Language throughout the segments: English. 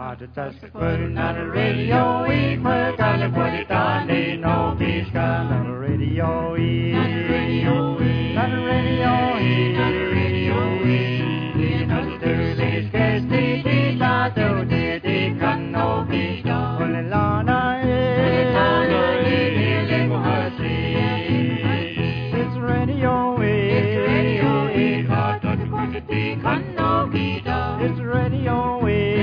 Not a radio, we were gonna put it on the no beach, not a radio, not a radio, not a radio, not a radio, not a dirty sketch, the not a dirty can no beach, on the lana, it's radio, it's radio, not a dirty can no beach, it's radio,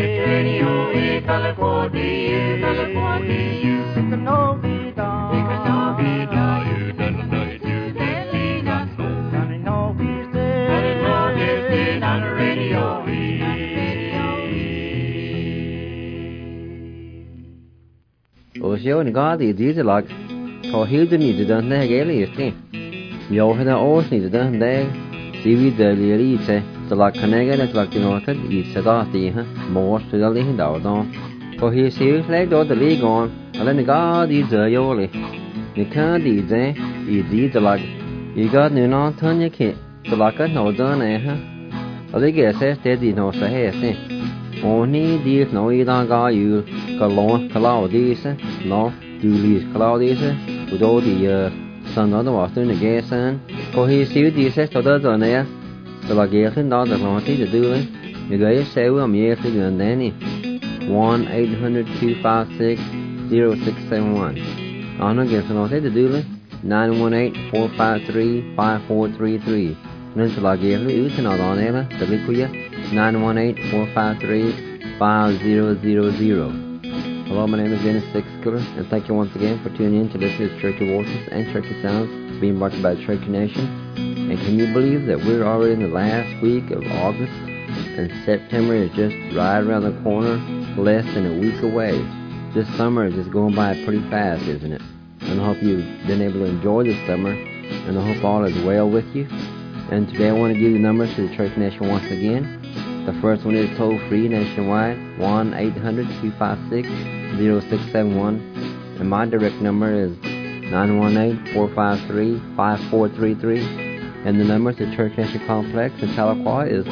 California, California, it can no be done. It can no be done. You don't know it, you can't see that so. Can it no be said? Can it no be said on the radio? Og så en gang i disse lag, så helt den i den der gælde i stedet. Jo, han er årsnit den der, så vi der lige til, så lag kan jeg det lag til noget i sætter det her, mors til det hele dagen. For he ser slag då det ligger on, eller ni går de der joli. Ni kan de der i de lag. I går nu når tanja ke, så lag kan nå den her. Og det gør sig det de når så her se. Og ni de når I der går jo, kalon klaudise, nå du lis klaudise, og då de sådan noget var sådan en gæsen. For he ser de så der der nær. Så lag jeg hen der der når det du. Jeg gør se ud om jeg til den der 1-800-256-0671. Ano again, so no say the doodle 918-453-5433. Nunca la gave you to not on Ella, the liquia 918-453-5000. Hello, my name is Dennis Sixkiller, and thank you once again for tuning in to listen to Cherokee Voices and Cherokee Sounds being brought to you by the Cherokee Nation. And can you believe that we're already in the last week of August, and September is just right around the corner? Less than a week away. This summer is just going by pretty fast, isn't it? And I hope you've been able to enjoy this summer, and I hope all is well with you. And today I want to give you the numbers to the Cherokee Nation once again. The first one is toll-free nationwide, 1-800-256-0671. And my direct number is 918-453-5433. And the number to the Cherokee Nation Complex in Tahlequah is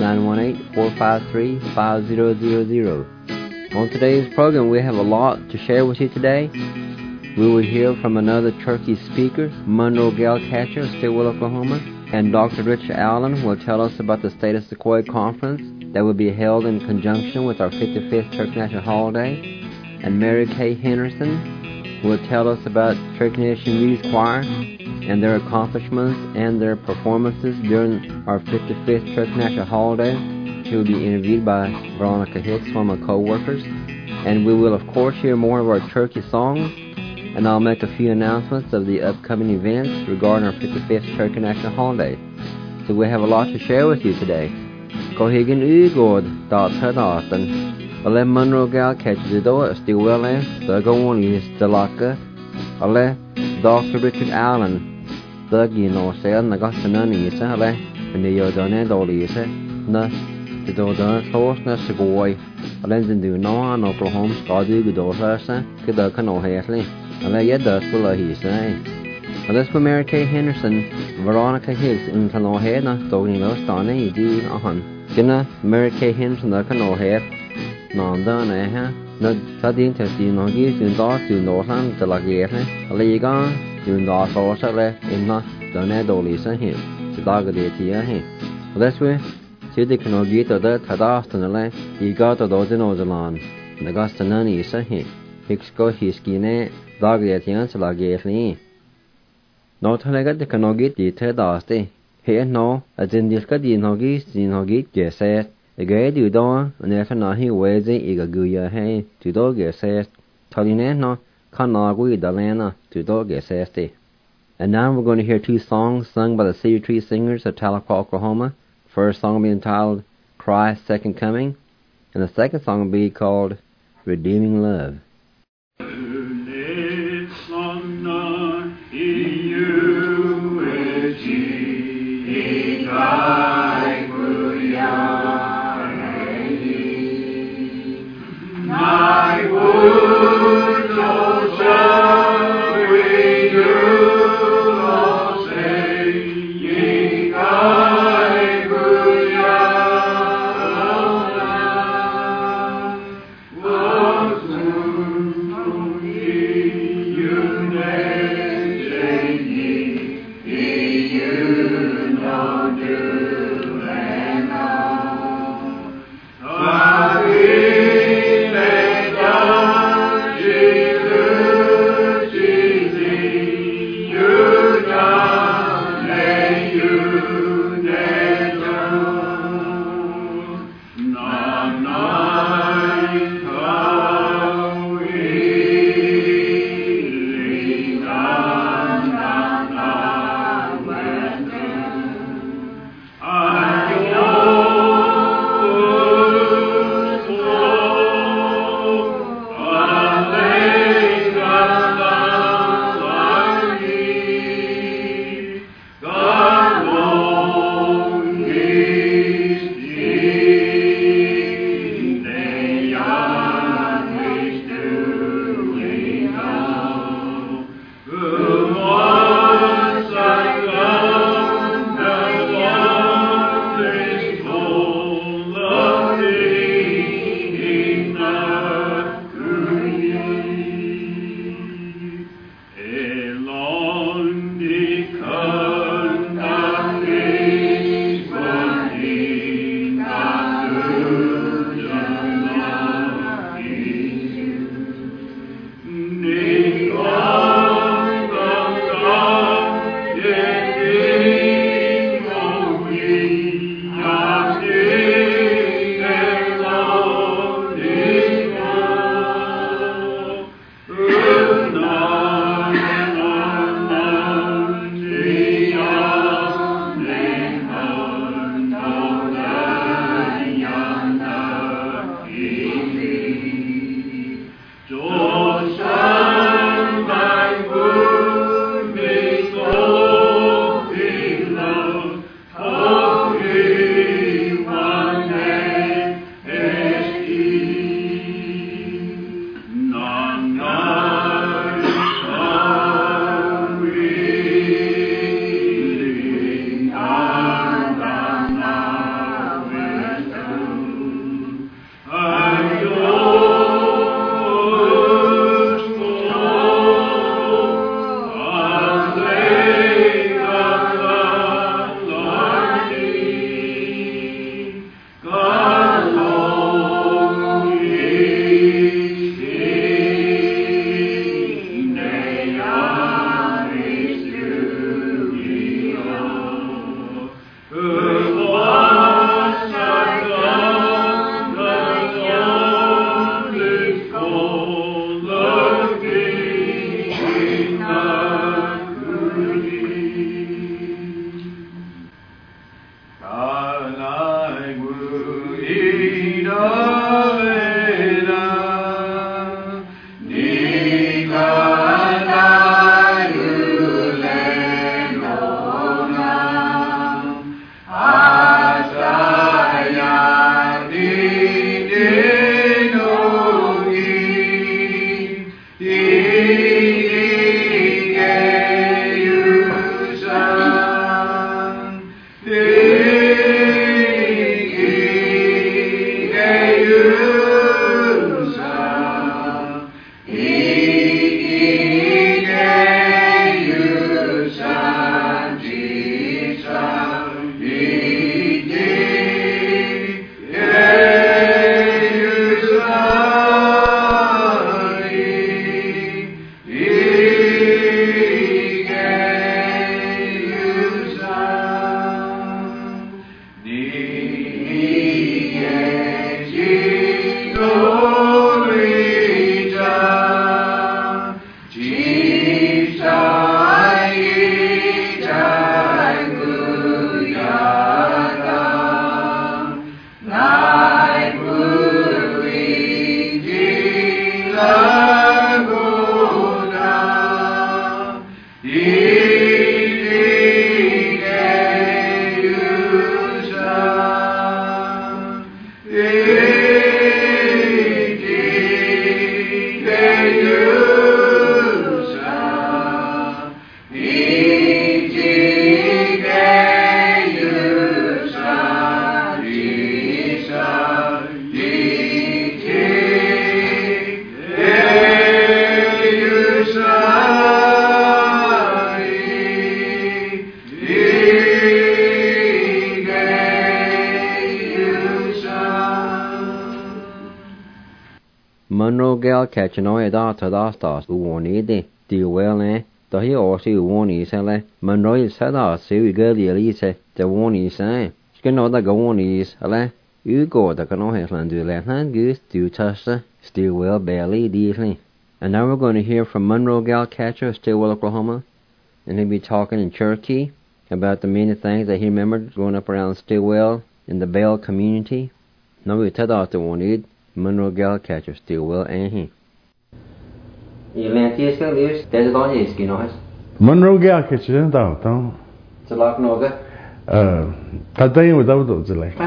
918-453-5000. On today's program, we have a lot to share with you today. We will hear from another Cherokee speaker, Monroe Galcatcher of Stillwell, Oklahoma, and Dr. Rich Allen will tell us about the State of Sequoia Conference that will be held in conjunction with our 55th Cherokee National Holiday, and Mary Kay Henderson will tell us about Cherokee Nation Youth Choir and their accomplishments and their performances during our 55th Cherokee National Holiday. She will be interviewed by Veronica Hicks, one of my co-workers. And we will, of course, hear more of our Cherokee songs. And I'll make a few announcements of the upcoming events regarding our 55th Cherokee National Holiday. So we have a lot to share with you today. Cohigan Ugord, Dotthadaten, Ale Monroe Galcatcher, the Stillwell, the Gowon, Stalaka, Ale Dr. Richard Allen, the Gino, Sayan, Nagasanani, Ale, and the Yodone Dolly, Na. The daughter horse nest boy, a lens in do no on Oklahoma, Scotty, good daughter, could the canoe hairly, and they yet does will he say. And this for Mary Kay Henderson, Veronica Hicks in canoe head, not talking no stunning, you do a hun. Gina Mary Kay Henderson, the canoe head, non done, no studying to see no geese in dark to Northland, the Lagere, a legon, to North horse, in not done dolly, say him, the dog of the tea, this way. Sidi can get to that Tadastan, he got to those in Ozalan. The Gastanani is a hit. Hicks got his skinny, dog the Tiansela gave me. Not Hanagat the Canogit the Tadasti. Here no, as in this Cadi Nogis, the Nogit says, a gay do door, and after Nahi ways a guya hay, to dog says, Talinano, Kanagui the Lana, to dog says. And now we're going to hear two songs sung by the Cedar Tree Singers of Tahlequah, Oklahoma. First song will be entitled Christ's Second Coming, and the second song will be called Redeeming Love. Whoa. Monroe gal catch no da ta da stars uoni de di well da hi o si uoni sele Monroe sa da si girl elise de uoni sa skeno da uoni is ale u go da kano helan du le han gus du tasta still well barely deeply. And now we're going to hear from Monroe gal catcher Stillwell, Oklahoma, and he'll be talking in Cherokee about the many things that he remembered growing up around Stillwell in the Bell community. Now we tell out the one Monroe gal catcher Stillwell and he. Monroe gal catcher down town. Today without those like.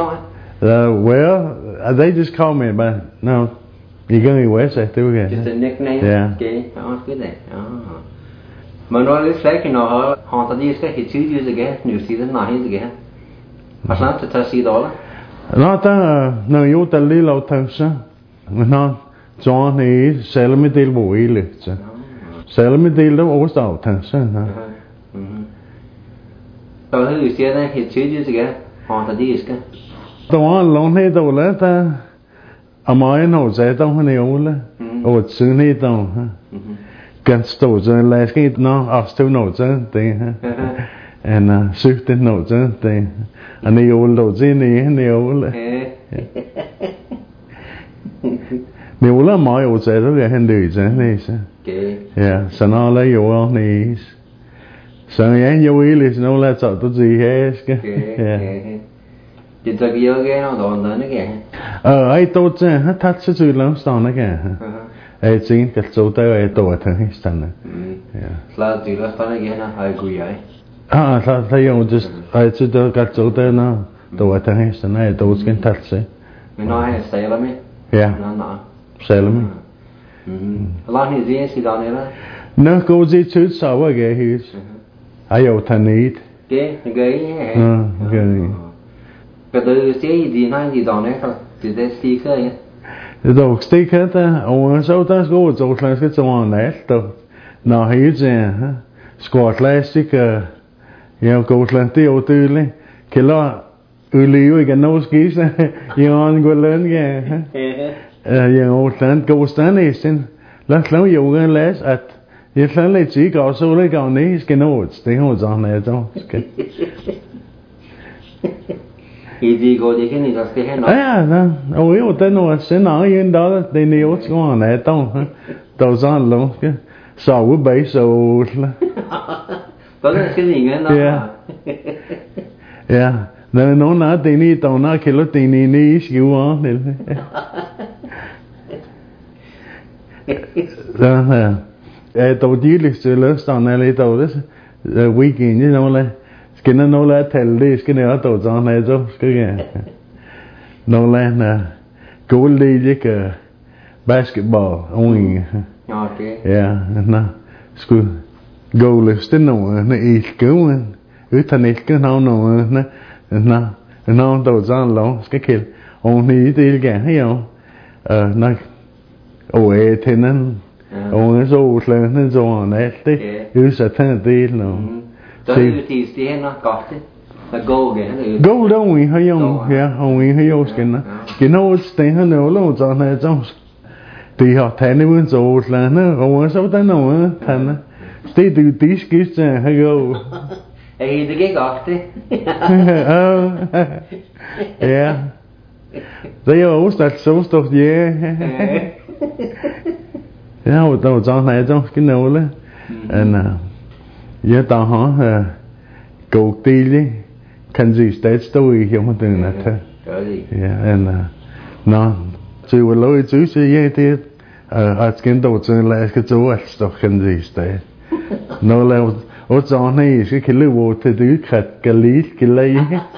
Well, they just call me, but no. You're going west, I do again. Just a nickname? Yeah. Okay, oh, good then. Oh. Monroe is like, you know, how haunted these guys, he 2 years ago, New Zealand, now he's again. What's not to touch the dollar? Not no, you tell little things, no, John is selling me deal with it. Selling me deal with all things, So who is here, he 2 years ago, haunted these guys? The one lonely dollar. Am I no say don't honey ola or soon he don't can store the last gate no I still know the thing and shift no the thing and the old those in the old the old my old say the Hindu yeah so now lay your own knees so yeah you will is no let's out to see yeah Did you go again or don't again? I thought I touched it last time again. I think that's so there I thought I stand. Yeah. Slide the last time again, I agree. I just I should got so there now. Though I stand, I thought can touch it. We know I sail me? Yeah. No. Sail me. A lot of these is on here. No, go to so again. He's I ought to need. Okay, okay. But you say the 90 down there, did they stick there? The dog stick at the so that's good. So let's get someone that. Now he's in squat plastic, you know, go to the old tooling. Killer, you can know skis, you on go learn again. You know, stand go stand is in. Let's know you're going less at. You can let see go so like on these can know it's the holds on there, don't Easy go đi cái này là cái hết nó. No. Ôi, ở đây nó sẽ nói yên đó, đây nhiều cái con này tông, tàu giòn luôn cái, sầu với bể sầu. Đó là cái gì nghe nó. Yeah. nó nã tì ni tàu nã khi lúc tì ni ni xíu á nên đó là tàu chỉ lịch sử lớn sau này lấy tàu đó weekend chứ nó là cái nó là theo đi cái này ở tàu trong này rồi cái gì nó là cố đi với cái basketball ông Okay. yeah nó school goal is still nó ít cứu ứ thành ít cái nào nó tàu trong lâu cái kia ông đi thì cái hay không nó ôi thế nên ông rồi lên nên rồi này thế ứ sẽ thành đi nó thì nó có chứ là go cái go đâu mình hay không yeah ông mình hay không cái nó stay hơn nữa lâu trong này trong thì họ thấy nó vẫn rồi là nó ông sao tới nào thành stay từ tí cái gì hay go thì cái có chứ yeah they all start so stuff yeah yeah tao trong này trong cái nào đó and giờ tao hỏi cầu ti đi Kansas State story hiểu không từ nào thế yeah and nó chỉ vừa lối chú chỉ vậy thì ở cái đầu chân là cái chỗ ở stuff Kansas State nó là ở trong này cái lưỡi vô thì cứ khát cái lý cái lấy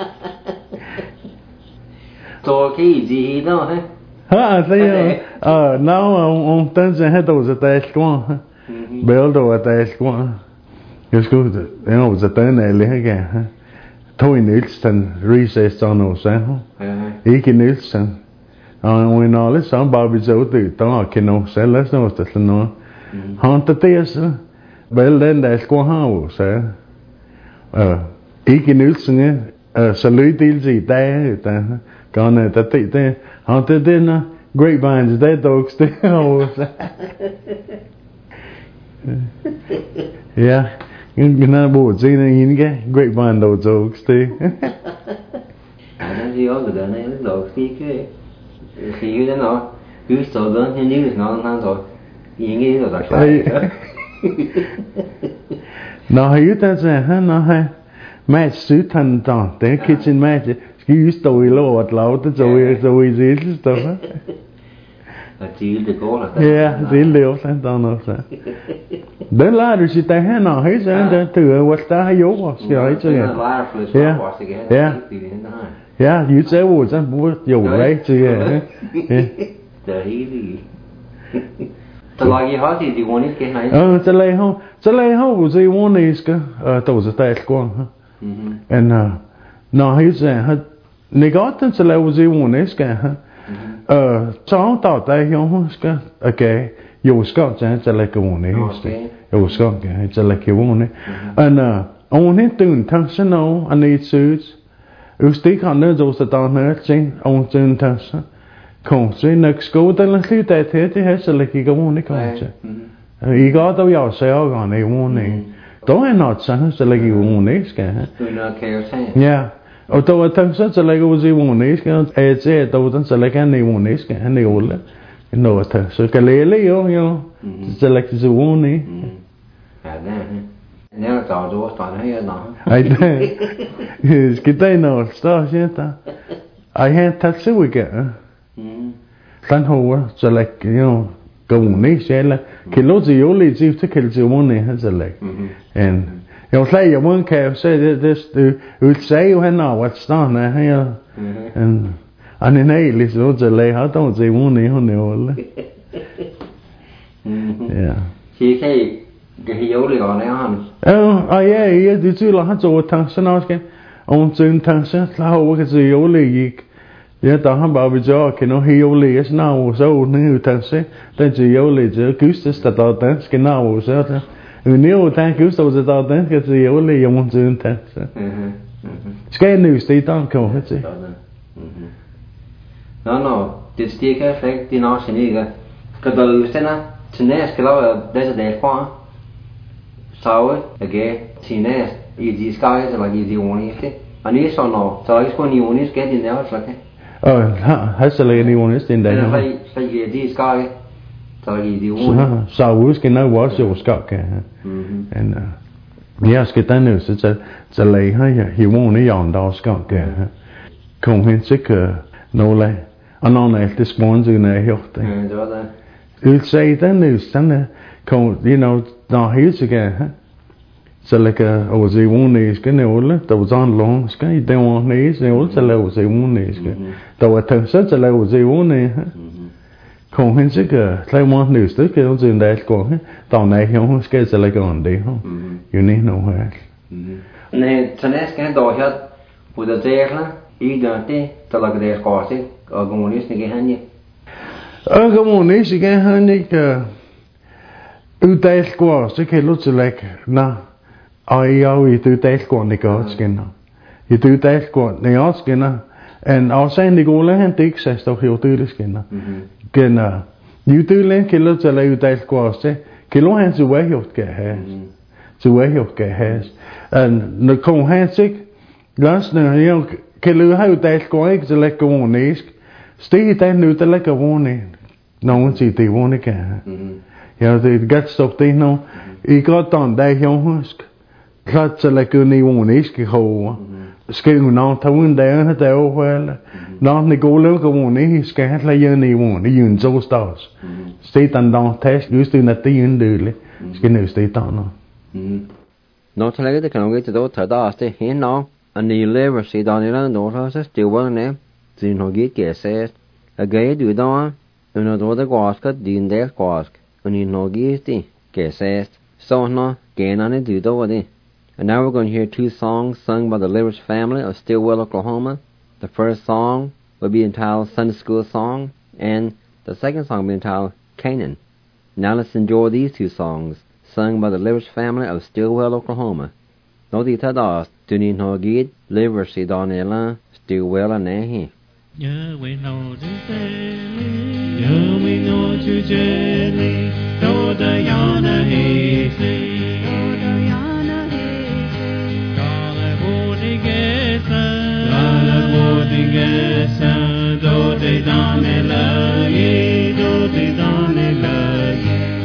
rồi cái gì đó ha thế nào ông tên gì hết đâu tại sao béo đâu tại sao cái số em ở tại này lấy cái thôi Nielsen research cho nó sao ý cái Nielsen when all this on Bobby Joe từ tao cái nó sẽ lấy nó sẽ nó hắn tự tiết béo lên đại qua hao sẽ ý cái Nielsen xử lý tiêu gì ta còn này ta tự tiết hắn tự tiết nó grapevines they dogs still yeah cái nó bộ gì này nhìn cái grapevine đồ dogs still anh gì ở cái này nó dogs cái gì nó cứ sợ gần như như nó rồi những cái rồi tại nó hiểu ta rằng ha nó hay match sứ thành toàn để kitchen match cái story lo at lâu tới rồi gì stuff chỉ được có là yeah gì liệu thành toàn nó sao đến là rồi chị ta hay nó hay sao từ West hay yếu quá gì ấy chứ yeah you say what just what you right chứ đấy gì tại gì họ thì muốn cái này cho lấy không gì muốn này cái tàu sẽ tay quăng ha and nó hay sao này có tên cho lấy gì muốn này cái ha cháu tao tay không cái okay yêu scout cho lấy cái muốn này yêu scout cái cho lấy cái muốn này and ông ấy từng thằng sinh nào anh ấy suits ước còn nữa rồi sẽ tao nữa chính ông từng thằng không sẽ next go tới là khi tại thế thì hết sẽ lấy cái muốn này không chứ ý có tao yêu sao còn này muốn này tối nó chẳng sẽ lấy cái muốn này cái yeah ở đâu thằng sẽ lấy cái gì muốn này cái sẽ đâu thằng sẽ lấy cái này muốn này cái này ổn lắm nó thằng sẽ cái lấy yo sẽ lấy cái gì muốn này nếu cháu rồi toàn hay nó cái tay nó sao chứ ta ai hết taxi với cái tan hồ sẽ lấy cái cái muốn này sẽ là cái lối gì yếu lý gì cái gì muốn này sẽ lấy and you say you want to say this you say you know what's done and anh này lý do sẽ lấy họ đâu gì muốn này họ nhiều yeah chỉ cái hiểu được còn này hả yeah thì chứ là họ做thằng sinh nào cái ông chân thằng sinh là họ cái gì hiểu lý giờ tao họ bảo bây giờ cái nó hiểu lý cái nào sao nếu thằng sinh tại chỉ hiểu lý chứ cứ sẽ tao tới cái nào sao nếu thằng cứ sao sẽ tao tới cái gì hiểu lý ông chân thằng cái news thì tao không hết chứ no thì cái thì nó sẽ như cái đó là thế này cái đó là để qua sau cái thì này ý gì cái là cái gì muốn cái anh ấy sao nó sao cái con nhiều cái gì đó là cái hết sẽ lấy nhiều cái gì đấy nó phải cái gì cái sao cái gì muốn sao cái nó quá nhiều cái and Yes, cái tên nữa sẽ lấy hay hi won't ni yon đó Scott cái không hiện sức no lại anh nói này this one gì này hiểu thế đó là you say tên nữa sang không you know nó hiểu sự cái sẽ là cái gì won't ni cái này là tao dọn long cái đâu won't ni sẽ là gì won't ni cái tao thật sự sẽ là gì won't ni không hiện sức lại won't ni sức cái gì đấy còn tao này hiểu cái sẽ là cái vấn đề không you need no help nè cho nên cái đó hết phụ được thế là ý đó thế tao là cái đấy khó chứ ở công ty này cái hành gì công ty cái hành gì cái ưu tiên quá sẽ cái lúc sẽ là na ai ưu tiên quá này có cái na ưu tiên quá này có cái na and sen det går lägen till sex och helt urskinna kena ưu tiên cái lúc sẽ là ưu tiên quá sẽ cái lúc hắn sẽ quay hiểu cái hết sự quay hiểu cái hết and nó không hết sức last nữa you cái lúc hay ưu quá sẽ là công ty stay tên ưu tiên là cái công ty nó muốn chỉ thì công ty cả you the get stuff they know I got on đây hiểu không sẽ là cái này công ty cái hồ cái nó thấu đây nó đều phải nó này cố lên công ty cái là như này công ty dùng số stars stay tan down test use to net tiền được cái này stay tan nó nó thay cái cái cái đó thời đó sẽ hiện nó anh đi lever sĩ đó này là nó thôi sẽ tiêu vào nè thì nó ghi cái sẽ cái điều đó nó đó cái quạt cái điện đấy quạt anh nó ghi thì cái sẽ so nó cái nó này điều đó vậy. And now we're going to hear two songs sung by the Livers family of Stillwell, Oklahoma. The first song will be entitled Sunday School Song, and the second song will be entitled Canaan. Now let's enjoy these two songs sung by the Livers family of Stillwell, Oklahoma. Nói thì thật đó, tụi nhìn họ ghi Livers thì đó này là Stillwell là nè hi. Nhớ we know to jelly, nhớ we know to jelly, do the yana he. Do de dane la ye, do de dane la ye.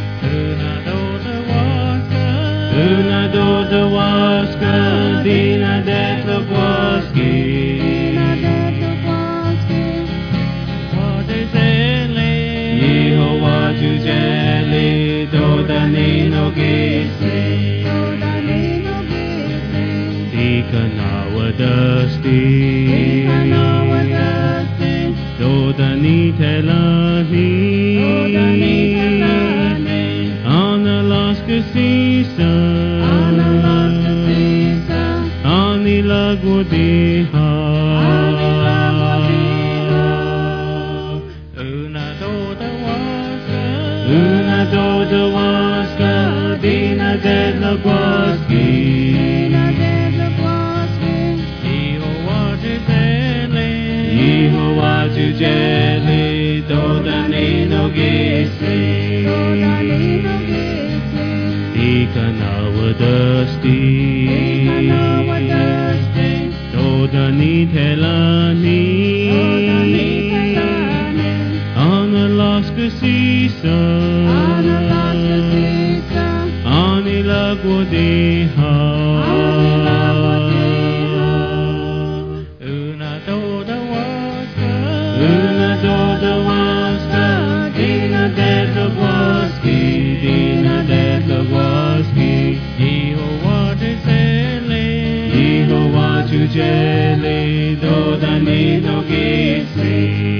Una do de waska, dina det la waski. What is ele? Yehovah tu jeli, do da nino gisi. Dikana wadasti. Dodani telani, Analaska sisa, Anilagwadiha, Una doda waska, Dina dedla gwaski. Yehovah tu jeli, dodani no gisi. Ikana wadasti, dodani telani, Analaska sisa, Anilagwadiha. Jelly, do da ni no gisi.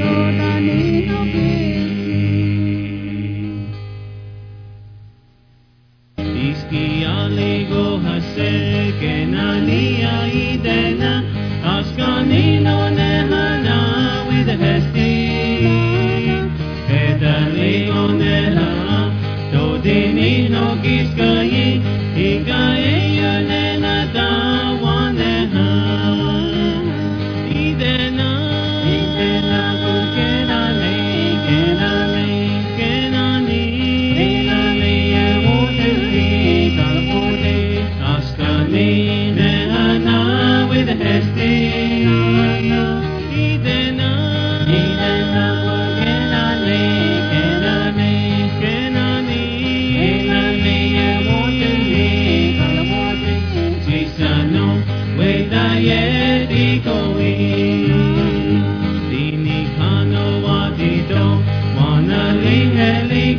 Iski aligo hase kenani aidena, askani no nehana with a hesti. Edali onela, do dini no giskayi, ikaye yanena da.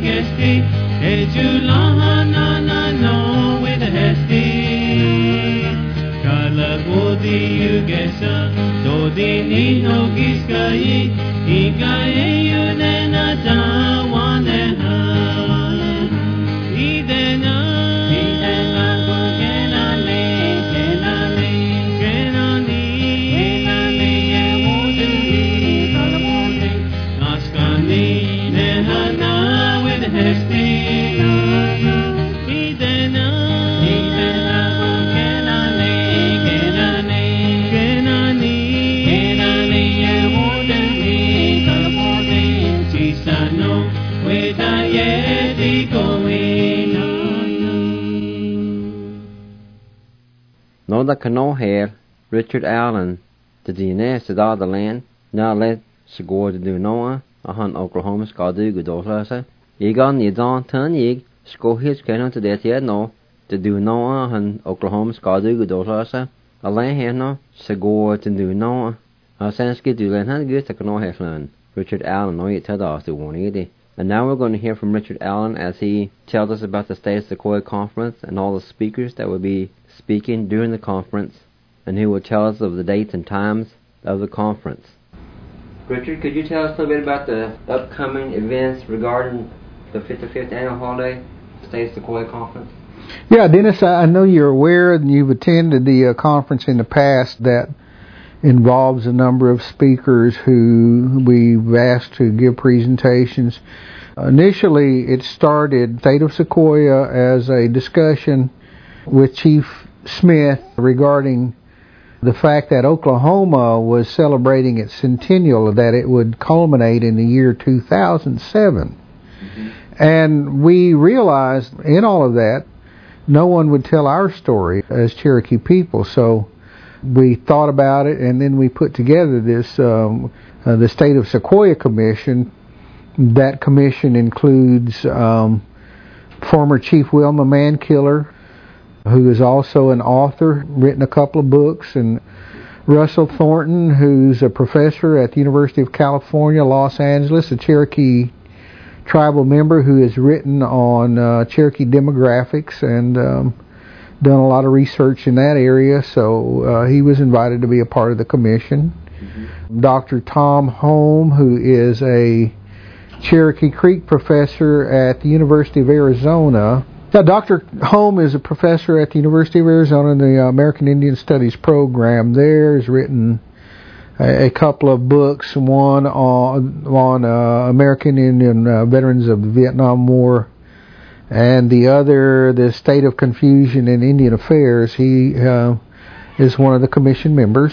gesti, ejulana na no with a hesti. Kala bodi ugesa, dodi ni no giskai, ikaye yunena tawaneha. Idena, kenani, askani, nehana with a hesti. Idena, No da cano hair, Richard Allen, the DNA to da the land, now let se go to do Noah, a hunt Oklahoma Scadu Gudolasa. Egon the Don Turn Yig, sco his canon to that yet no, to do Noah and Oklahoma Scadu Gudolasa. A land here no, se go to do Noah. A Sanski do land had good to cano hair land. Richard Allen, no, you tell us to 180. And now we're going to hear from Richard Allen as he tells us about the State of Sequoia Conference and all the speakers that will be speaking during the conference, and he will tell us of the dates and times of the conference. Richard, could you tell us a little bit about the upcoming events regarding the 55th Annual Holiday State of Sequoia Conference? Yeah, Dennis, I know you're aware and you've attended the conference in the past that involves a number of speakers who we've asked to give presentations. Initially, it started State of Sequoia as a discussion with Chief Smith regarding the fact that Oklahoma was celebrating its centennial, that it would culminate in the year 2007. And we realized in all of that, no one would tell our story as Cherokee people, so we thought about it, and then we put together this the State of Sequoia Commission. That commission includes former Chief Wilma Mankiller, who is also an author, written a couple of books, and Russell Thornton, who's a professor at the University of California, Los Angeles, a Cherokee tribal member who has written on Cherokee demographics and done a lot of research in that area, so he was invited to be a part of the commission. Dr. Tom Holm, who is a Cherokee Creek professor at the University of Arizona. Now, Dr. Holm is a professor at the University of Arizona in the American Indian Studies program. There has written a couple of books, one on American Indian veterans of the Vietnam War, and the other, The State of Confusion in Indian Affairs. He is one of the commission members.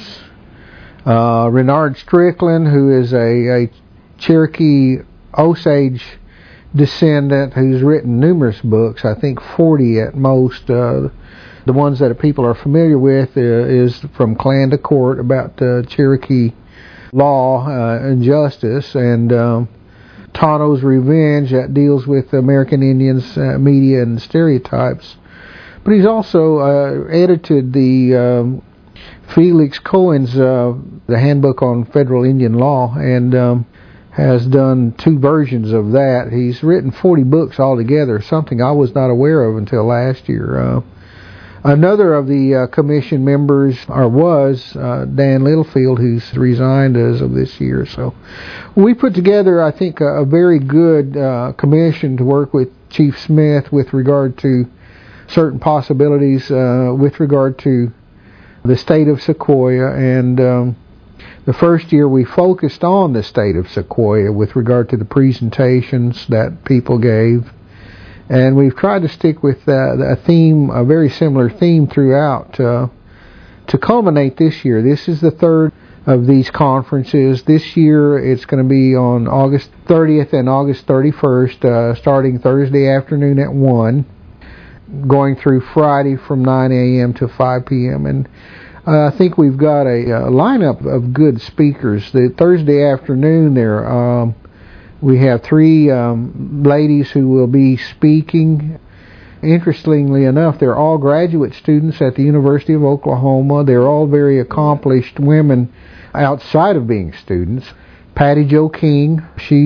Renard Strickland, who is a Cherokee Osage descendant who's written numerous books, I think 40 at most. The ones that people are familiar with is From Clan to Court, about Cherokee law and justice, and Tano's Revenge, that deals with American Indians, media and stereotypes. But he's also edited the Felix Cohen's The Handbook on Federal Indian Law, and has done 2 versions of that. He's written 40 books altogether, something I was not aware of until last year. Another of the commission members was Dan Littlefield, who's resigned as of this year. So we put together, I think, a very good commission to work with Chief Smith with regard to certain possibilities with regard to the State of Sequoia. And the first year we focused on the State of Sequoia with regard to the presentations that people gave. And we've tried to stick with a theme, a very similar theme throughout to culminate this year. This is the third of these conferences. This year it's going to be on August 30th and August 31st, starting Thursday afternoon at 1, going through Friday from 9 a.m. to 5 p.m. And I think we've got a lineup of good speakers. The Thursday afternoon there, we have 3 ladies who will be speaking. Interestingly enough, they're all graduate students at the University of Oklahoma. They're all very accomplished women outside of being students. Patty Jo King, she's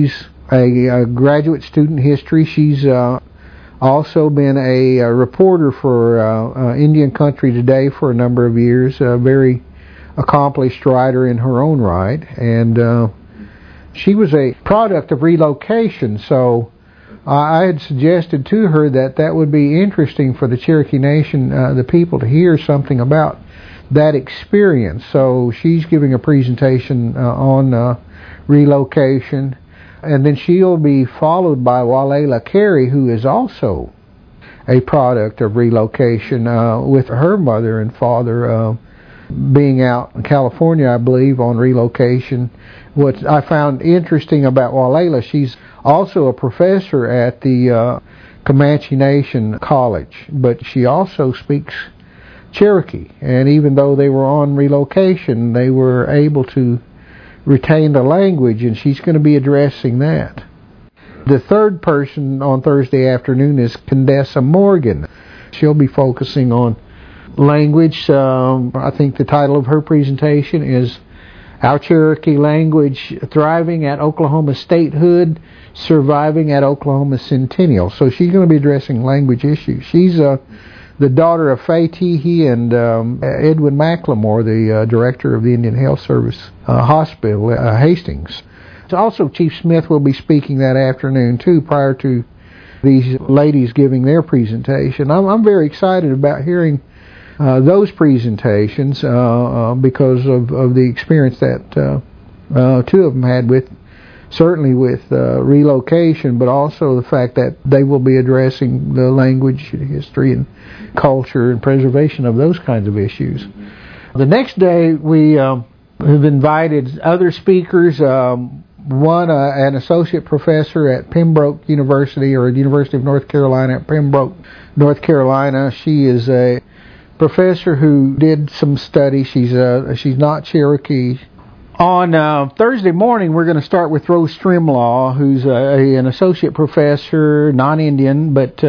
a graduate student history. She's also been a reporter for Indian Country Today for a number of years, a very accomplished writer in her own right, and she was a product of relocation, so I had suggested to her that would be interesting for the Cherokee Nation, the people, to hear something about that experience. So she's giving a presentation on relocation, and then she'll be followed by Walela Carey, who is also a product of relocation, with her mother and father being out in California, I believe, on relocation. What I found interesting about Walela, she's also a professor at the Comanche Nation College, but she also speaks Cherokee, and even though they were on relocation, they were able to retain the language, and she's going to be addressing that. The third person on Thursday afternoon is Condessa Morgan. She'll be focusing on language. I think the title of her presentation is Our Cherokee Language Thriving at Oklahoma Statehood, Surviving at Oklahoma Centennial. So she's going to be addressing language issues. She's the daughter of Faye Teehee and Edwin McLemore, the director of the Indian Health Service Hospital, Hastings. Also, Chief Smith will be speaking that afternoon, too, prior to these ladies giving their presentation. I'm very excited about hearing those presentations because of the experience that two of them had with relocation, but also the fact that they will be addressing the language, history, and culture and preservation of those kinds of issues. The next day we have invited other speakers. One, an associate professor at Pembroke University, or University of North Carolina at Pembroke, North Carolina. She is a professor who did some study. She's not Cherokee. On Thursday morning, we're going to start with Rose Strimlaw, who's an associate professor, non-Indian, but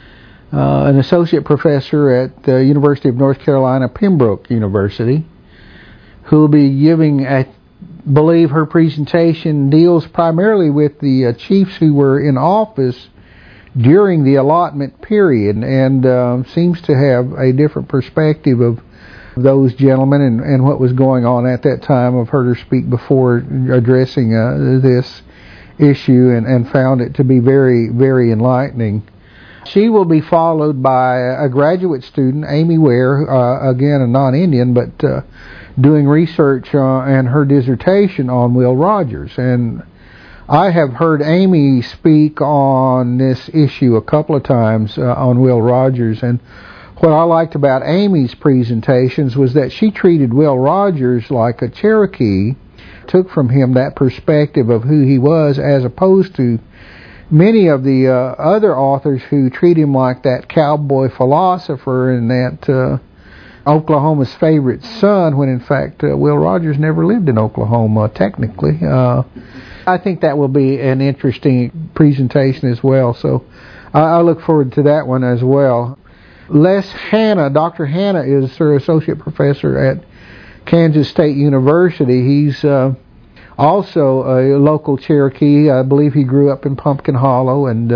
an associate professor at the University of North Carolina, Pembroke University, who will be giving, I believe her presentation deals primarily with the chiefs who were in office during the allotment period, and seems to have a different perspective of those gentlemen and what was going on at that time. I've heard her speak before addressing this issue and found it to be very, very enlightening. She will be followed by a graduate student, Amy Ware, again a non-Indian, but doing research and her dissertation on Will Rogers. And I have heard Amy speak on this issue a couple of times on Will Rogers, and what I liked about Amy's presentations was that she treated Will Rogers like a Cherokee, took from him that perspective of who he was, as opposed to many of the other authors who treat him like that cowboy philosopher and that Oklahoma's favorite son, when in fact Will Rogers never lived in Oklahoma, technically. I think that will be an interesting presentation as well, so I look forward to that one as well. Les Hanna, Dr. Hanna, is her associate professor at Kansas State University. He's also a local Cherokee. I believe he grew up in Pumpkin Hollow, and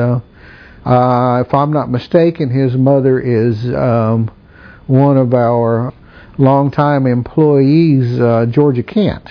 if I'm not mistaken, his mother is one of our longtime employees, Georgia Kent.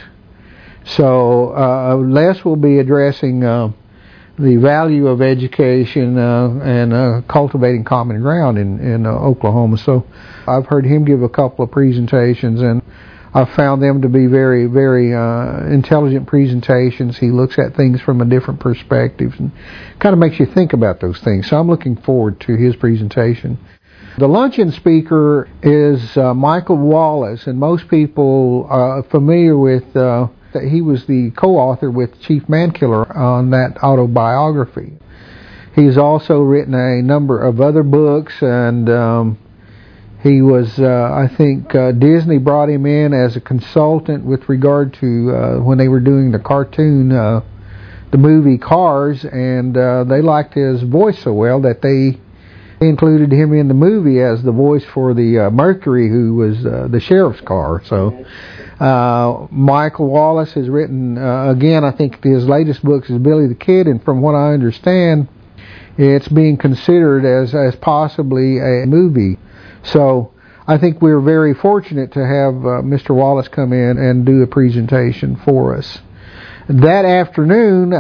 So Les will be addressing the value of education and cultivating common ground in Oklahoma. So I've heard him give a couple of presentations, and I've found them to be very, very intelligent presentations. He looks at things from a different perspective and kind of makes you think about those things. So I'm looking forward to his presentation. The luncheon speaker is Michael Wallace, and most people are familiar with that he was the co-author with Chief Mankiller on that autobiography. He's also written a number of other books, and he was, I think, Disney brought him in as a consultant with regard to when they were doing the cartoon, the movie Cars, and they liked his voice so well that they included him in the movie as the voice for the Mercury, who was the sheriff's car. So Michael Wallace has written, again, I think his latest book is Billy the Kid, and from what I understand, it's being considered as possibly a movie. So I think we're very fortunate to have Mr. Wallace come in and do a presentation for us. That afternoon,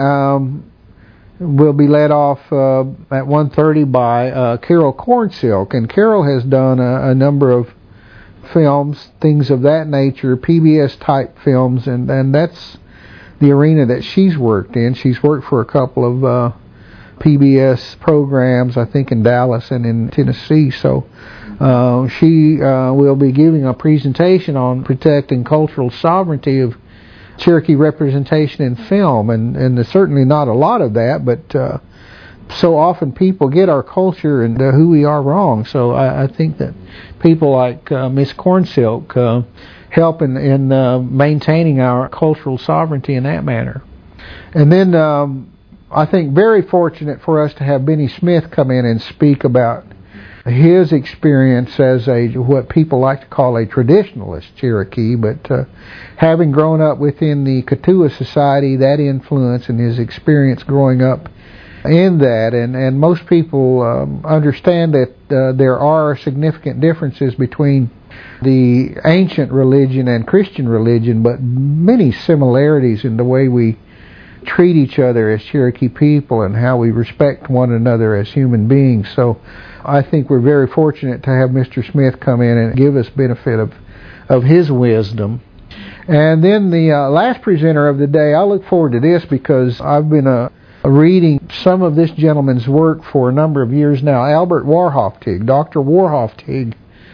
we'll be led off at 1:30 by Carol Cornsilk, and Carol has done a number of films, things of that nature, PBS type films, and that's the arena that she's worked in. She's worked for a couple of PBS programs, I think in Dallas and in Tennessee. So she will be giving a presentation on protecting cultural sovereignty of Cherokee representation in film, and there's certainly not a lot of that, but so often people get our culture and who we are wrong. So I think that people like Miss Cornsilk help in maintaining our cultural sovereignty in that manner. And then I think very fortunate for us to have Benny Smith come in and speak about his experience as what people like to call a traditionalist Cherokee, but having grown up within the Katua Society, that influence and his experience growing up in that, and most people understand that there are significant differences between the ancient religion and Christian religion, but many similarities in the way we treat each other as Cherokee people and how we respect one another as human beings. So I think we're very fortunate to have Mr. Smith come in and give us benefit of his wisdom. And then the last presenter of the day, I look forward to this because I've been reading some of this gentleman's work for a number of years now. Albert Warhoftig. Dr. Warhoftig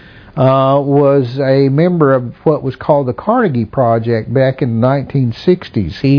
was a member of what was called the Carnegie Project back in the 1960s. He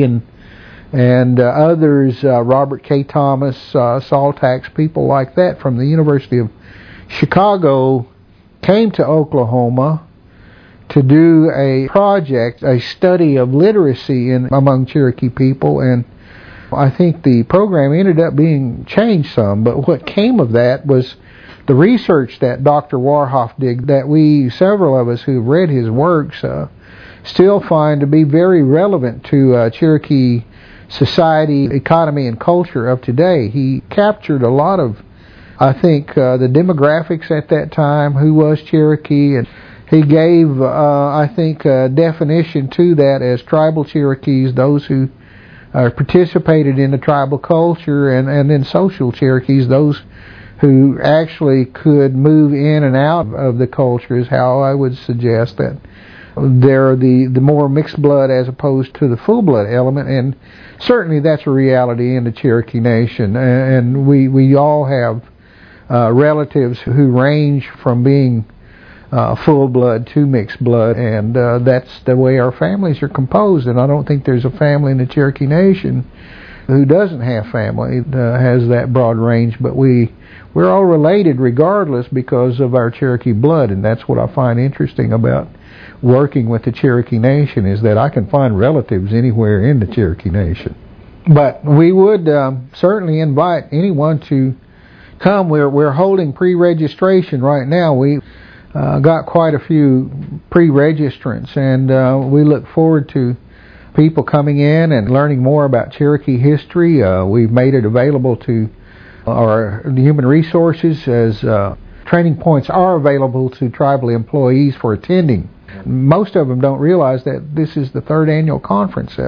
and others, Robert K. Thomas, Saul Tax, people like that from the University of Chicago, came to Oklahoma to do a project, a study of literacy among Cherokee people, and I think the program ended up being changed some, but what came of that was the research that Dr. Warhoff did, that several of us who've read his works, still find to be very relevant to Cherokee society, economy, and culture of today. He captured a lot of, I think, the demographics at that time, who was Cherokee, and he gave, I think, a definition to that as tribal Cherokees, those who participated in the tribal culture, and then social Cherokees, those who actually could move in and out of the culture, is how I would suggest that they're the more mixed blood as opposed to the full blood element, and certainly that's a reality in the Cherokee Nation, and we all have relatives who range from being full blood to mixed blood, and that's the way our families are composed, and I don't think there's a family in the Cherokee Nation who doesn't have family, has that broad range, but we're all related regardless because of our Cherokee blood, and that's what I find interesting about working with the Cherokee Nation, is that I can find relatives anywhere in the Cherokee Nation. But we would certainly invite anyone to come. We're holding pre-registration right now. We got quite a few pre-registrants, and we look forward to people coming in and learning more about Cherokee history. We've made it available to our human resources, as training points are available to tribal employees for attending. Most of them don't realize that this is the third annual conference.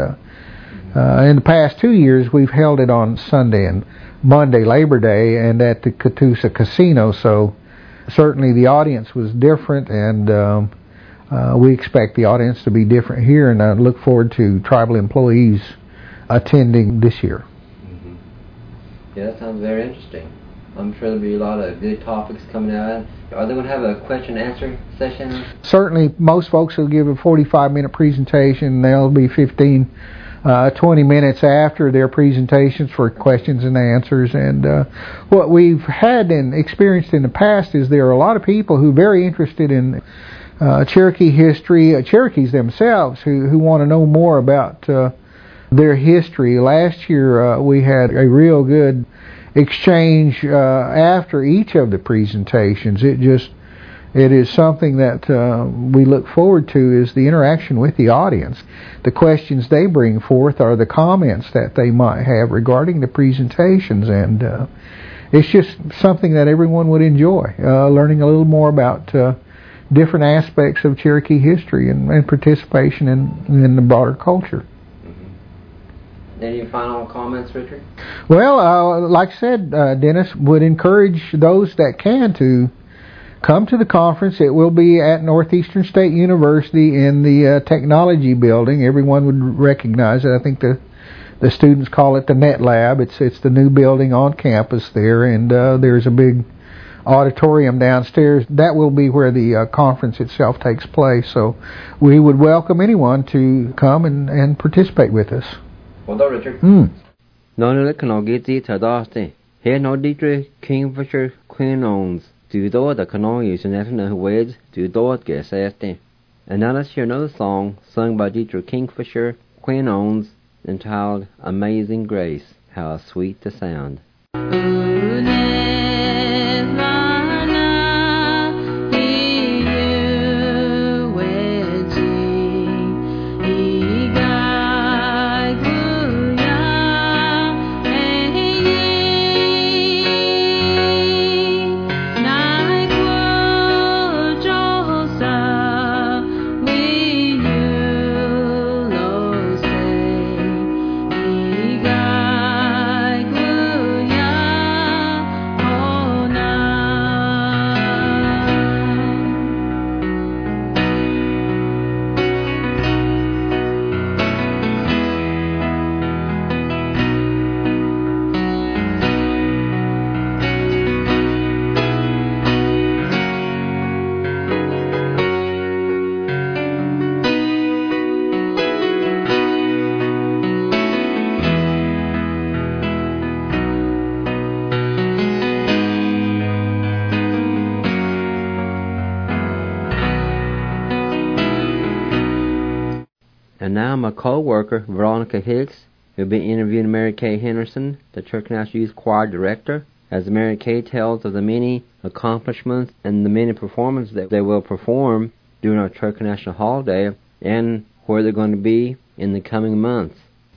In the past 2 years, we've held it on Sunday and Monday, Labor Day, and at the Catoosa Casino, so certainly the audience was different, and we expect the audience to be different here, and I look forward to tribal employees attending this year. Mm-hmm. Yeah, that sounds very interesting. I'm sure there'll be a lot of good topics coming out. Are they going to have a question and answer session? Certainly, most folks will give a 45-minute presentation. There'll be 20 minutes after their presentations for questions and answers. And what we've had and experienced in the past is there are a lot of people who are very interested in Cherokee history, Cherokees themselves, who want to know more about their history. Last year we had a real good exchange after each of the presentations. It is something that we look forward to, is the interaction with the audience. The questions they bring forth are the comments that they might have regarding the presentations, and it's just something that everyone would enjoy, learning a little more about different aspects of Cherokee history and participation in the broader culture. Any final comments, Richard? Well, like I said, Dennis, would encourage those that can to come to the conference. It will be at Northeastern State University in the technology building. Everyone would recognize it. I think the students call it the Net Lab. It's the new building on campus there, and there's a big auditorium downstairs. That will be where the conference itself takes place. So we would welcome anyone to come and participate with us. Well done, Richard. No, no, can I get the Tadaste? Here, no, Dietrich, Kingfisher, Queen owns. Do do the canon use in that ways, do do it get safety. And now let's hear another song sung by Dietrich Kingfisher, Queen owns, entitled Amazing Grace. How sweet the sound. And now my co-worker, Veronica Hicks, will be interviewing Mary Kay Henderson, the Church National Youth Choir Director, as Mary Kay tells of the many accomplishments and the many performances that they will perform during our Church National Holiday and where they're going to be in the coming months.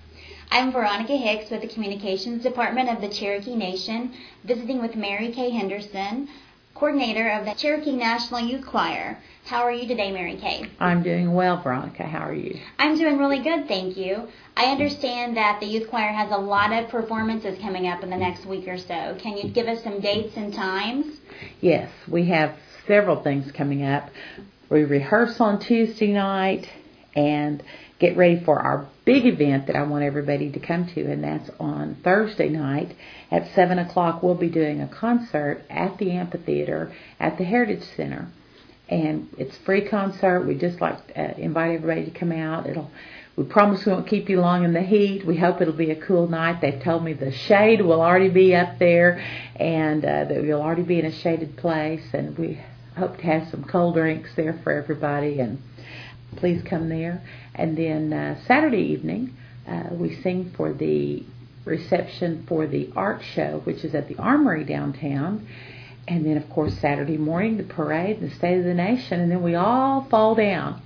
I'm Veronica Hicks with the Communications Department of the Cherokee Nation, visiting with Mary Kay Henderson, coordinator of the Cherokee National Youth Choir. How are you today, Mary Kay? I'm doing well, Veronica. How are you? I'm doing really good, thank you. I understand that the youth choir has a lot of performances coming up in the next week or so. Can you give us some dates and times? Yes, we have several things coming up. We rehearse on Tuesday night and get ready for our big event that I want everybody to come to, and that's on Thursday night at 7 o'clock. We'll be doing a concert at the amphitheater at the Heritage Center. And it's a free concert. We just like to invite everybody to come out. We promise we won't keep you long in the heat. We hope it'll be a cool night. They've told me the shade will already be up there, and that we'll already be in a shaded place. And we hope to have some cold drinks there for everybody. And please come there. And then Saturday evening, we sing for the reception for the art show, which is at the Armory downtown. And then, of course, Saturday morning, the parade and the State of the Nation, and then we all fall down.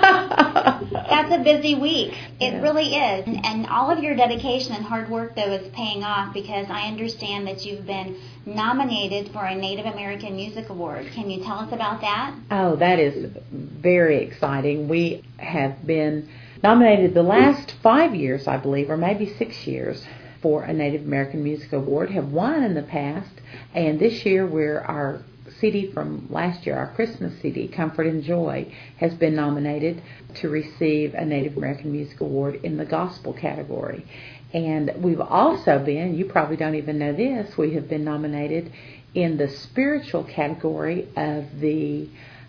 That's a busy week. It really is. And all of your dedication and hard work, though, is paying off, because I understand that you've been nominated for a Native American Music Award. Can you tell us about that? Oh, that is very exciting. We have been nominated the last 5 years, I believe, or maybe 6 years, for a Native American Music Award, have won in the past, and this year our CD from last year, our Christmas CD, Comfort and Joy, has been nominated to receive a Native American Music Award in the gospel category. And we've also been, you probably don't even know this, we have been nominated in the spiritual category of the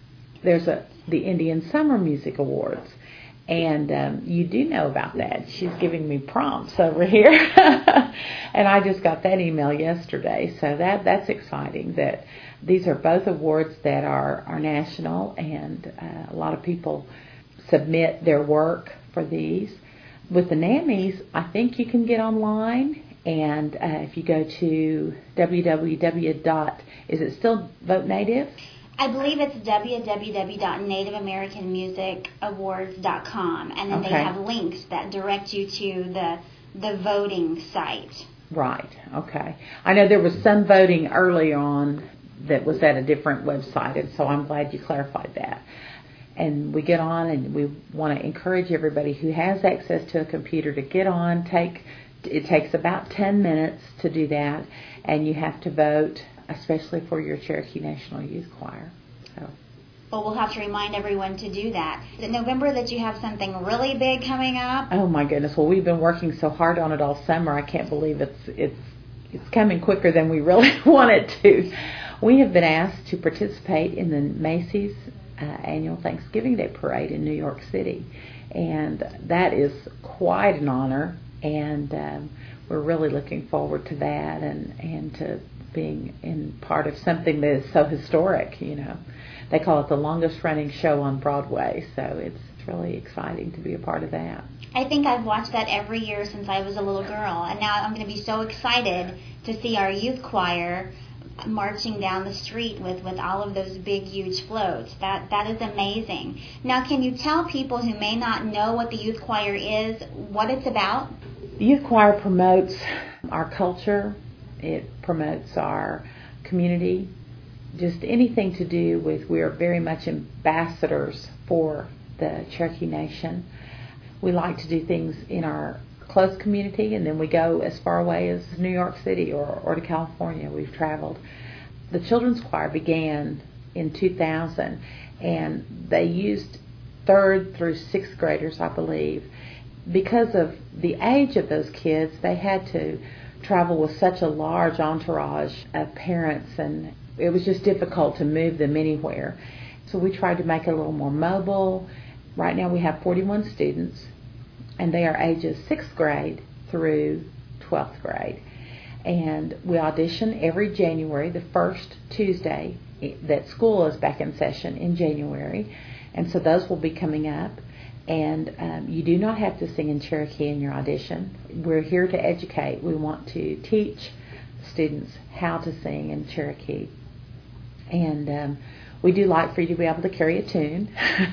Indian Summer Music Awards. And you do know about that. She's giving me prompts over here. And I just got that email yesterday. So that's exciting that these are both awards that are national, and a lot of people submit their work for these. With the NAMIs, I think you can get online And if you go to is it still Vote Native? I believe it's www.nativeamericanmusicawards.com, and then they have links that direct you to the voting site. Right, okay. I know there was some voting early on that was at a different website, and so I'm glad you clarified that. And we get on, and we want to encourage everybody who has access to a computer to get on. It takes about 10 minutes to do that, and you have to vote, especially for your Cherokee National Youth Choir. So. Well, we'll have to remind everyone to do that. Is it November that you have something really big coming up? Oh my goodness! Well, we've been working so hard on it all summer. I can't believe it's coming quicker than we really want it to. We have been asked to participate in the Macy's annual Thanksgiving Day Parade in New York City, and that is quite an honor. And we're really looking forward to that and to being in part of something that is so historic. You know, they call it the longest running show on Broadway, so it's really exciting to be a part of that. I think I've watched that every year since I was a little girl, and now I'm going to be so excited to see our youth choir marching down the street with all of those big, huge floats. That is amazing. Now, can you tell people who may not know what the youth choir is, what it's about? The youth choir promotes our culture. It promotes our community. Just anything to do with, we are very much ambassadors for the Cherokee Nation. We like to do things in our close community, and then we go as far away as New York City or to California. We've traveled. The children's choir began in 2000, and they used 3rd through 6th graders, I believe. Because of the age of those kids, they had to travel with such a large entourage of parents, and it was just difficult to move them anywhere. So we tried to make it a little more mobile. Right now we have 41 students, and they are ages 6th grade through 12th grade. And we audition every January, the first Tuesday that school is back in session in January. And so those will be coming up. And you do not have to sing in Cherokee in your audition. We're here to educate. We want to teach students how to sing in Cherokee. And we do like for you to be able to carry a tune.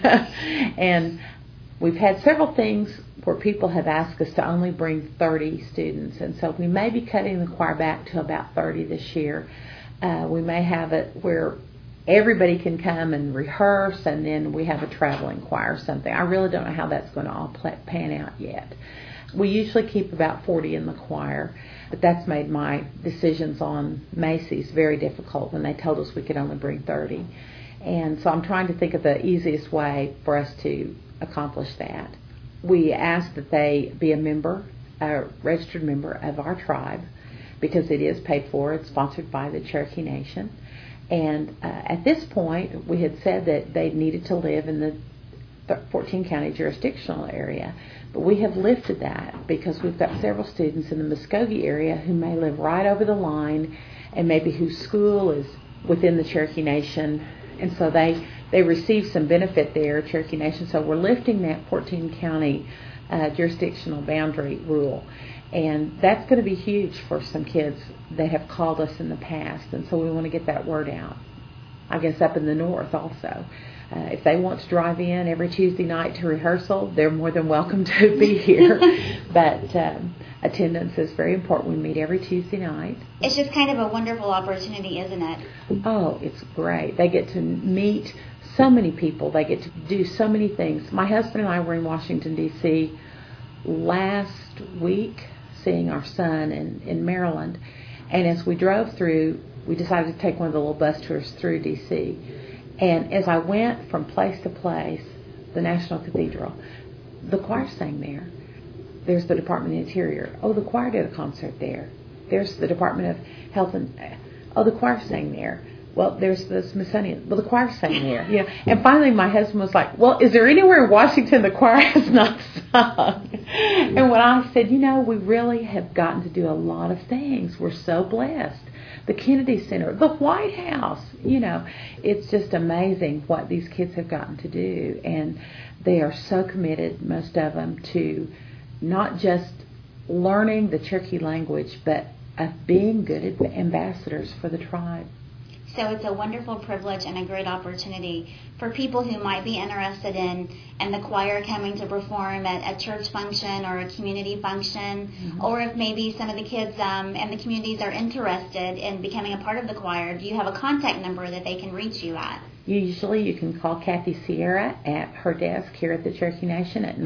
And we've had several things where people have asked us to only bring 30 students. And so we may be cutting the choir back to about 30 this year. We may have it where everybody can come and rehearse, and then we have a traveling choir or something. I really don't know how that's going to all pan out yet. We usually keep about 40 in the choir, but that's made my decisions on Macy's very difficult when they told us we could only bring 30. And so I'm trying to think of the easiest way for us to accomplish that. We ask that they be a registered member of our tribe, because it is paid for. It's sponsored by the Cherokee Nation. And at this point, we had said that they needed to live in the 14-county jurisdictional area. But we have lifted that because we've got several students in the Muskogee area who may live right over the line and maybe whose school is within the Cherokee Nation. And so they receive some benefit there, Cherokee Nation. So we're lifting that 14-county jurisdictional boundary rule. And that's going to be huge for some kids that have called us in the past. And so we want to get that word out. I guess up in the north also. If they want to drive in every Tuesday night to rehearsal, they're more than welcome to be here. But attendance is very important. We meet every Tuesday night. It's just kind of a wonderful opportunity, isn't it? Oh, it's great. They get to meet so many people. They get to do so many things. My husband and I were in Washington, D.C. last week seeing our son in Maryland. And as we drove through, we decided to take one of the little bus tours through D.C. And as I went from place to place, the National Cathedral, the choir sang there. There's the Department of the Interior. Oh, the choir did a concert there. There's the Department of Health and... Oh, the choir sang there. Well, there's the Smithsonian. Well, the choir sang there. Yeah. And finally, my husband was like, well, is there anywhere in Washington the choir has not sung? And when I said, we really have gotten to do a lot of things. We're so blessed. The Kennedy Center, the White House, it's just amazing what these kids have gotten to do. And they are so committed, most of them, to not just learning the Cherokee language, but of being good ambassadors for the tribe. So it's a wonderful privilege and a great opportunity for people who might be interested in the choir coming to perform at a church function or a community function, or if maybe some of the kids in the communities are interested in becoming a part of the choir. Do you have a contact number that they can reach you at? Usually you can call Kathy Sierra at her desk here at the Cherokee Nation at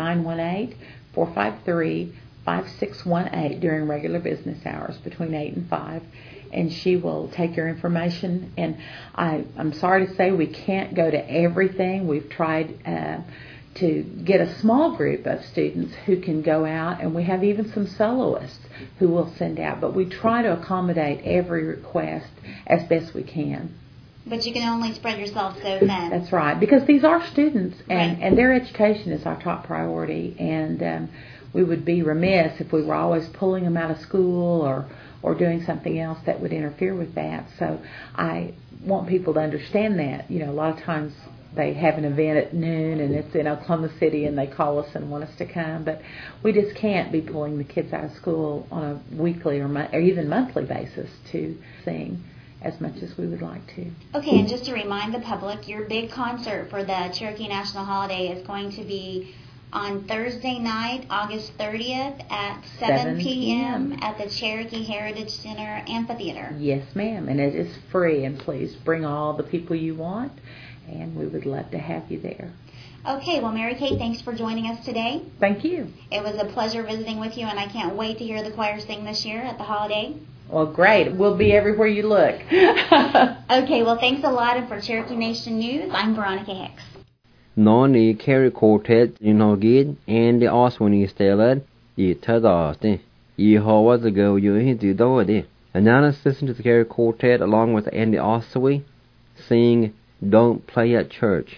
918-453-5618 during regular business hours between 8 and 5. And she will take your information. And I'm sorry to say we can't go to everything. We've tried to get a small group of students who can go out, and we have even some soloists who will send out. But we try to accommodate every request as best we can. But you can only spread yourself so thin. That's right, because these are students, and, right. and their education is our top priority. And we would be remiss if we were always pulling them out of school or doing something else that would interfere with that. So I want people to understand that. You know, a lot of times they have an event at noon and it's in Oklahoma City and they call us and want us to come, but we just can't be pulling the kids out of school on a weekly or even monthly basis to sing as much as we would like to. Okay, and just to remind the public, your big concert for the Cherokee National Holiday is going to be on Thursday night, August 30th at 7 p.m. at the Cherokee Heritage Center Amphitheater. Yes, ma'am, and it is free, and please bring all the people you want, and we would love to have you there. Okay, well, Mary Kate, thanks for joining us today. Thank you. It was a pleasure visiting with you, and I can't wait to hear the choir sing this year at the holiday. Well, great. We'll be everywhere you look. Okay, well, thanks a lot, and for Cherokee Nation News, I'm Veronica Hicks. Noni Carey Quartet Gid and the Oswini Stellad, the Tadaste, Yehovah the go you into Doody. And now let's listen to the Carey Quartet along with Andy Oswey sing Don't Play at Church.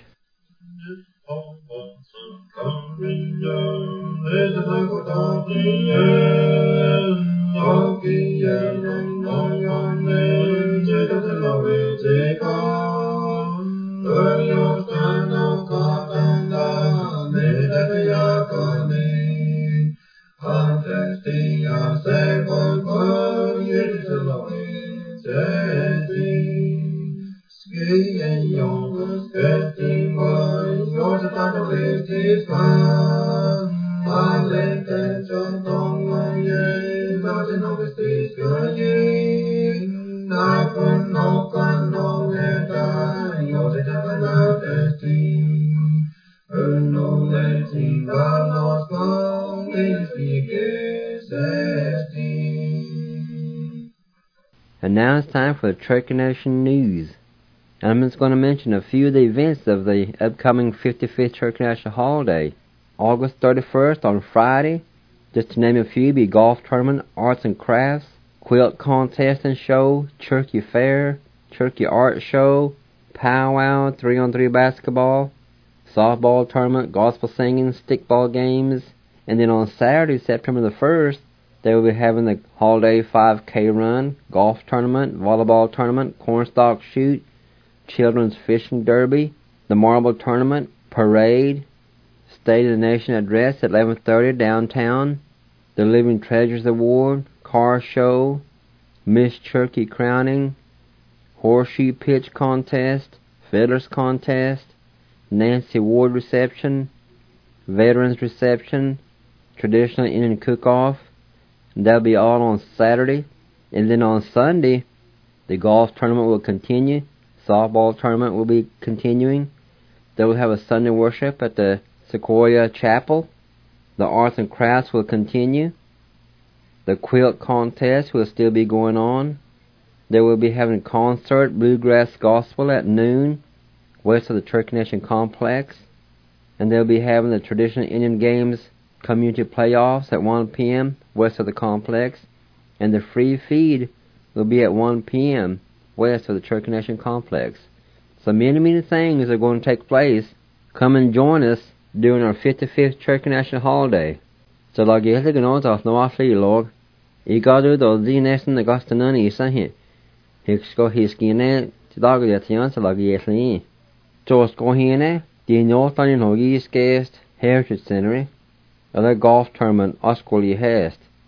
And now it's time for the Cherokee Nation News. And I'm just going to mention a few of the events of the upcoming 55th Cherokee National Holiday. August 31st on Friday, just to name a few, be golf tournament, arts and crafts, quilt contest and show, Cherokee Fair, Cherokee Art Show, powwow, 3-on-3 basketball, softball tournament, gospel singing, stickball games. And then on Saturday, September the 1st, they will be having the holiday 5K run, golf tournament, volleyball tournament, cornstalk shoot, children's fishing derby, the marble tournament, parade, State of the Nation address at 11:30 downtown, the Living Treasures Award, car show, Miss Cherokee crowning, horseshoe pitch contest, fiddlers contest, Nancy Ward reception, veterans reception, traditional Indian cook-off. That'll be all on Saturday. And then on Sunday, the golf tournament will continue. Softball tournament will be continuing. They will have a Sunday worship at the Sequoia Chapel. The arts and crafts will continue. The quilt contest will still be going on. They will be having a concert, Bluegrass Gospel, at noon, west of the Cherokee Nation Complex. And they'll be having the traditional Indian Games Community Playoffs at 1 p.m. west of the complex. And the free feed will be at 1 p.m. west of the Cherokee Nation Complex. So many things are going to take place. Come and join us during our 55th Cherokee National Holiday. So lag ég þig nót af nó afli log. I gadu do the nesten the gastanan isa hi. Hiksko hiskine dag det yan så lag ég þli. Så sko hine the north on hogi skest Heritage Center. The golf tournament Oscoli Hest.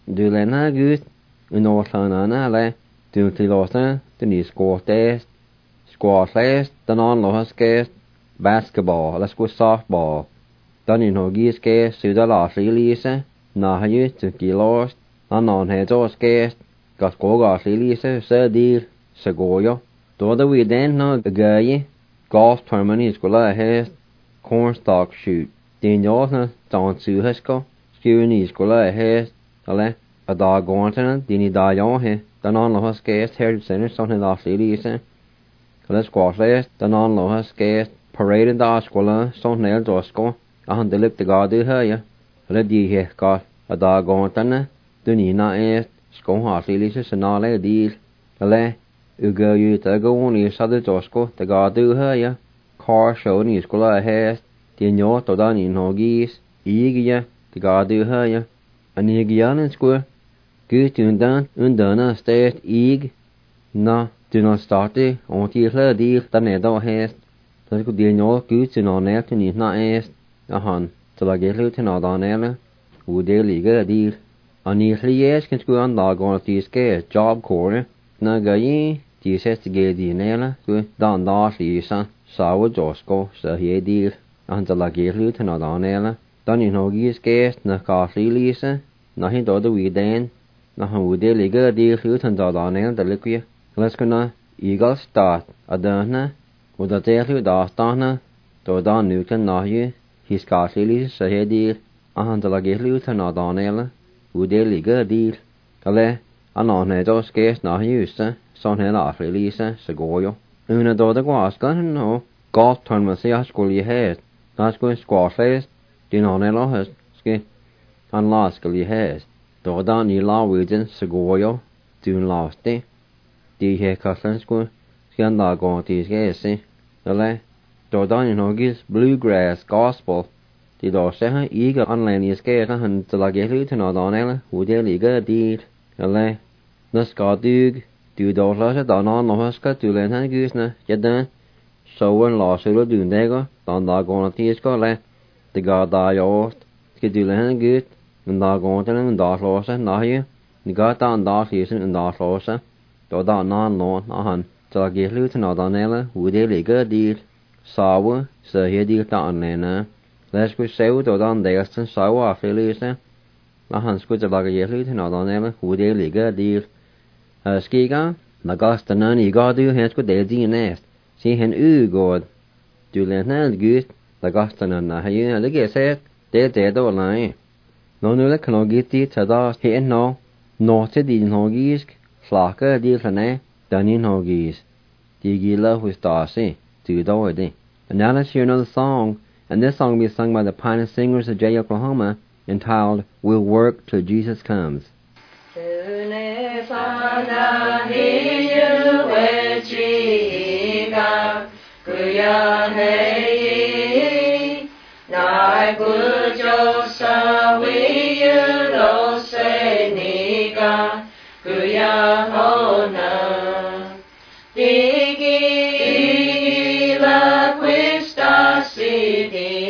Du lena Gud, unorsanana le, du tilosna, du ni squattest, squatlest, dan on lohaskest, basketball, let's go softball. Dan in hogiske, sudala silise, nahayu, tu kilost, anon hezoskest, gaskoga silise, sedir, segoyo. Doda we den no gaye, golf tournament is gula hest, cornstalk shoot. Den yosna, don suhesko, skewni is gula hest, ale, a dog gorntana, dini da yon dan on lohaskest, herd center, son he la silise. Let's squash lest, dan on lohaskest, parade in da squala, son nail dosko, ahan dilip de gadu haya. Le di he got a dog gorntana, duni na est, skon ha silise, senale deal, ale, uga yu tago ni sadu dosko, de gadu haya. Car show ni squala hest, dinyo to dan in hogis, igia, de gadu haya. Anigian in square. Gut undana stert ig, na, du not starte, on tierle dir, dan edo hest. Dat ik die no gut in on echt niet na est, ahan, til a gelu tin adan ele, hoe de liga dir. An jes kan sku an dag on tiske job corner, na gayi, die sest ge die nele, sku dan da lisa, sawo josko, sa he dir, an til a gelu tin adan ele. Dan in hogis gest na ka lisa, na hin do de we den. Na hoe de liga die gluut en dat aan heel de likje. Les kunnen eagle staat adana, hoe dat tegen daar staan, door dan nu kan na je, his kaartjes zei die, aan de lage gluut en dat aan heel, hoe de liga die, alle, aan het os geest na je, zo'n heel afrelease, se gojo. Una door de glas kan no, golf tournament se school je het, na school squash les, die aan heel has, ske, aan la school je het. Door dan die lawiden segoyo, doen laste. Die he kaslan sko, skan da go tis gese. Dale, door dan in hogis bluegrass gospel. Die door zeggen iga online is gera han te la gelu te na dan ele, hoe de liga dir. Dale, nas gadug, du door lase dan an lohaska tu len han gusna, jadan. So en la sulo doen dego, dan da go tis go le. De ga da yost, ske du len han gut. En daar gaat het en daar lossen, na je. Die gaat daar en daar lezen en daar lossen. Door daar na een loon, aan. Zal ik je na dan hele, hoe de liggen dier. Sauwe, ze hier dier te aanlenen. Les goed zeeuw door dan de eerste sauwe afgelezen. Aan goed zal ik je na dan hele, hoe de liggen dier. Skiga, na gasten en je gaat u het goed deel die nest. Zie hen u goed. Du lent net goed, na gasten en na je, en de gezet, de door lijn. No nulle kan ook iets tada heen no te die hogisk flaka die flane dan in hogis die gila who's dasi do doide. And now let's hear another song, and this song will be sung by the Pioneer Singers of Jay, Oklahoma, entitled "We'll Work Till Jesus Comes." Nai gu jo sa wi yu lo se ni ga gu ya ho na digi la questa si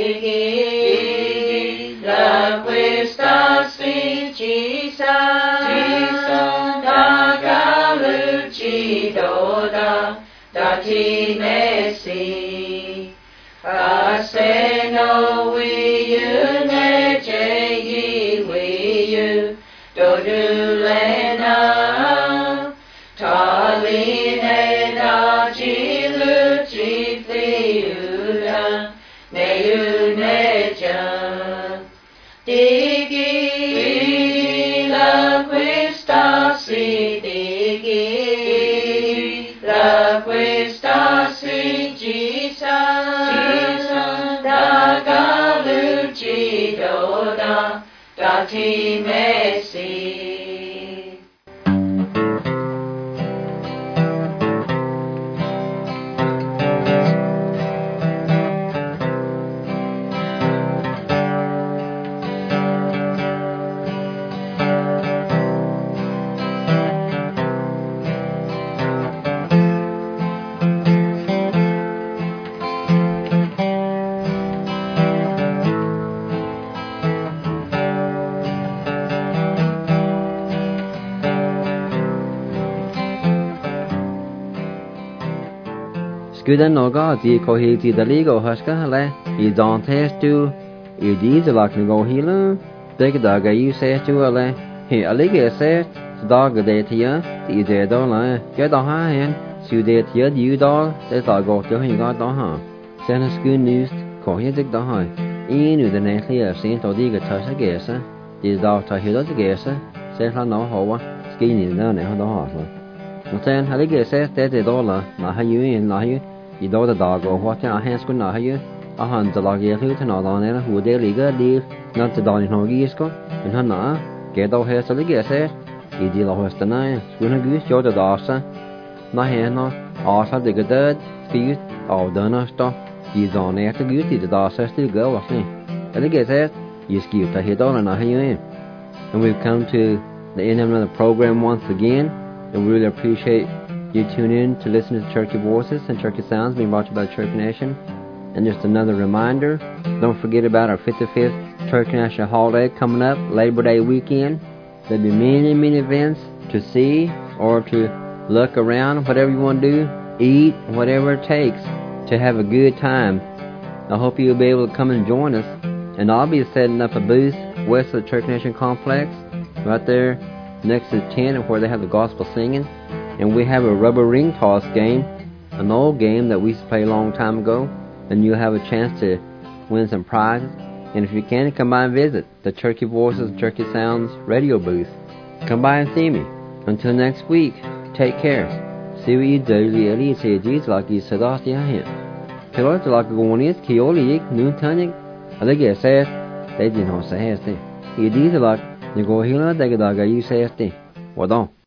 digi la questa si chisa da ga lu chi do da ti me si se no we you ne che yi we you do du le na ta li ne da chi lu chi fli u da ne you ne cha digi la questa si digi la questa si chisa da ti me si. Skuda noga di ko he di daligo huska le I don't test to I di the like go hilo Big dog you say to le he alige says dog de tia di de do la get the hand su de tia you dog they dog go to he got the ha send us good news ko he dik the ha inu the ne clear sin to di ga ta sa ge sa di dog ta he do ge sa se la no ho wa ski ni na ne ho do ha so then alige says de do la na ha you in na you I do the dog go what a hands kun na ha you a han the log ye to na da ne hu de liga di not the don no gi sko in han na ge do he sa lige says I di la hosta na skuna gus jo da dasa na he no asa de gad fi au da na sto I zone at gus di da dasa still go was ni alige says you ski ta he do na ha you and we've come to the end of another program once again and we really appreciate you tune in to listen to Cherokee Voices and Cherokee Sounds being brought to you by the Cherokee Nation. And just another reminder, don't forget about our 55th Cherokee National holiday coming up, Labor Day weekend. There'll be many, many events to see or to look around, whatever you want to do, eat, whatever it takes to have a good time. I hope you'll be able to come and join us. And I'll be setting up a booth west of the Cherokee Nation complex, right there next to the tent where they have the gospel singing. And we have a rubber ring toss game, an old game that we used to play a long time ago, and you'll have a chance to win some prizes. And if you can, come by and visit the Cherokee Voices, Cherokee Sounds radio booth. Come by and see me. Until next week, take care. See what you do, say Jesus like you said off the hand. Pilot like going is Kioli, New Tunic, I think it says, they didn't know say, you did like, you go here, they get you say, well, don't.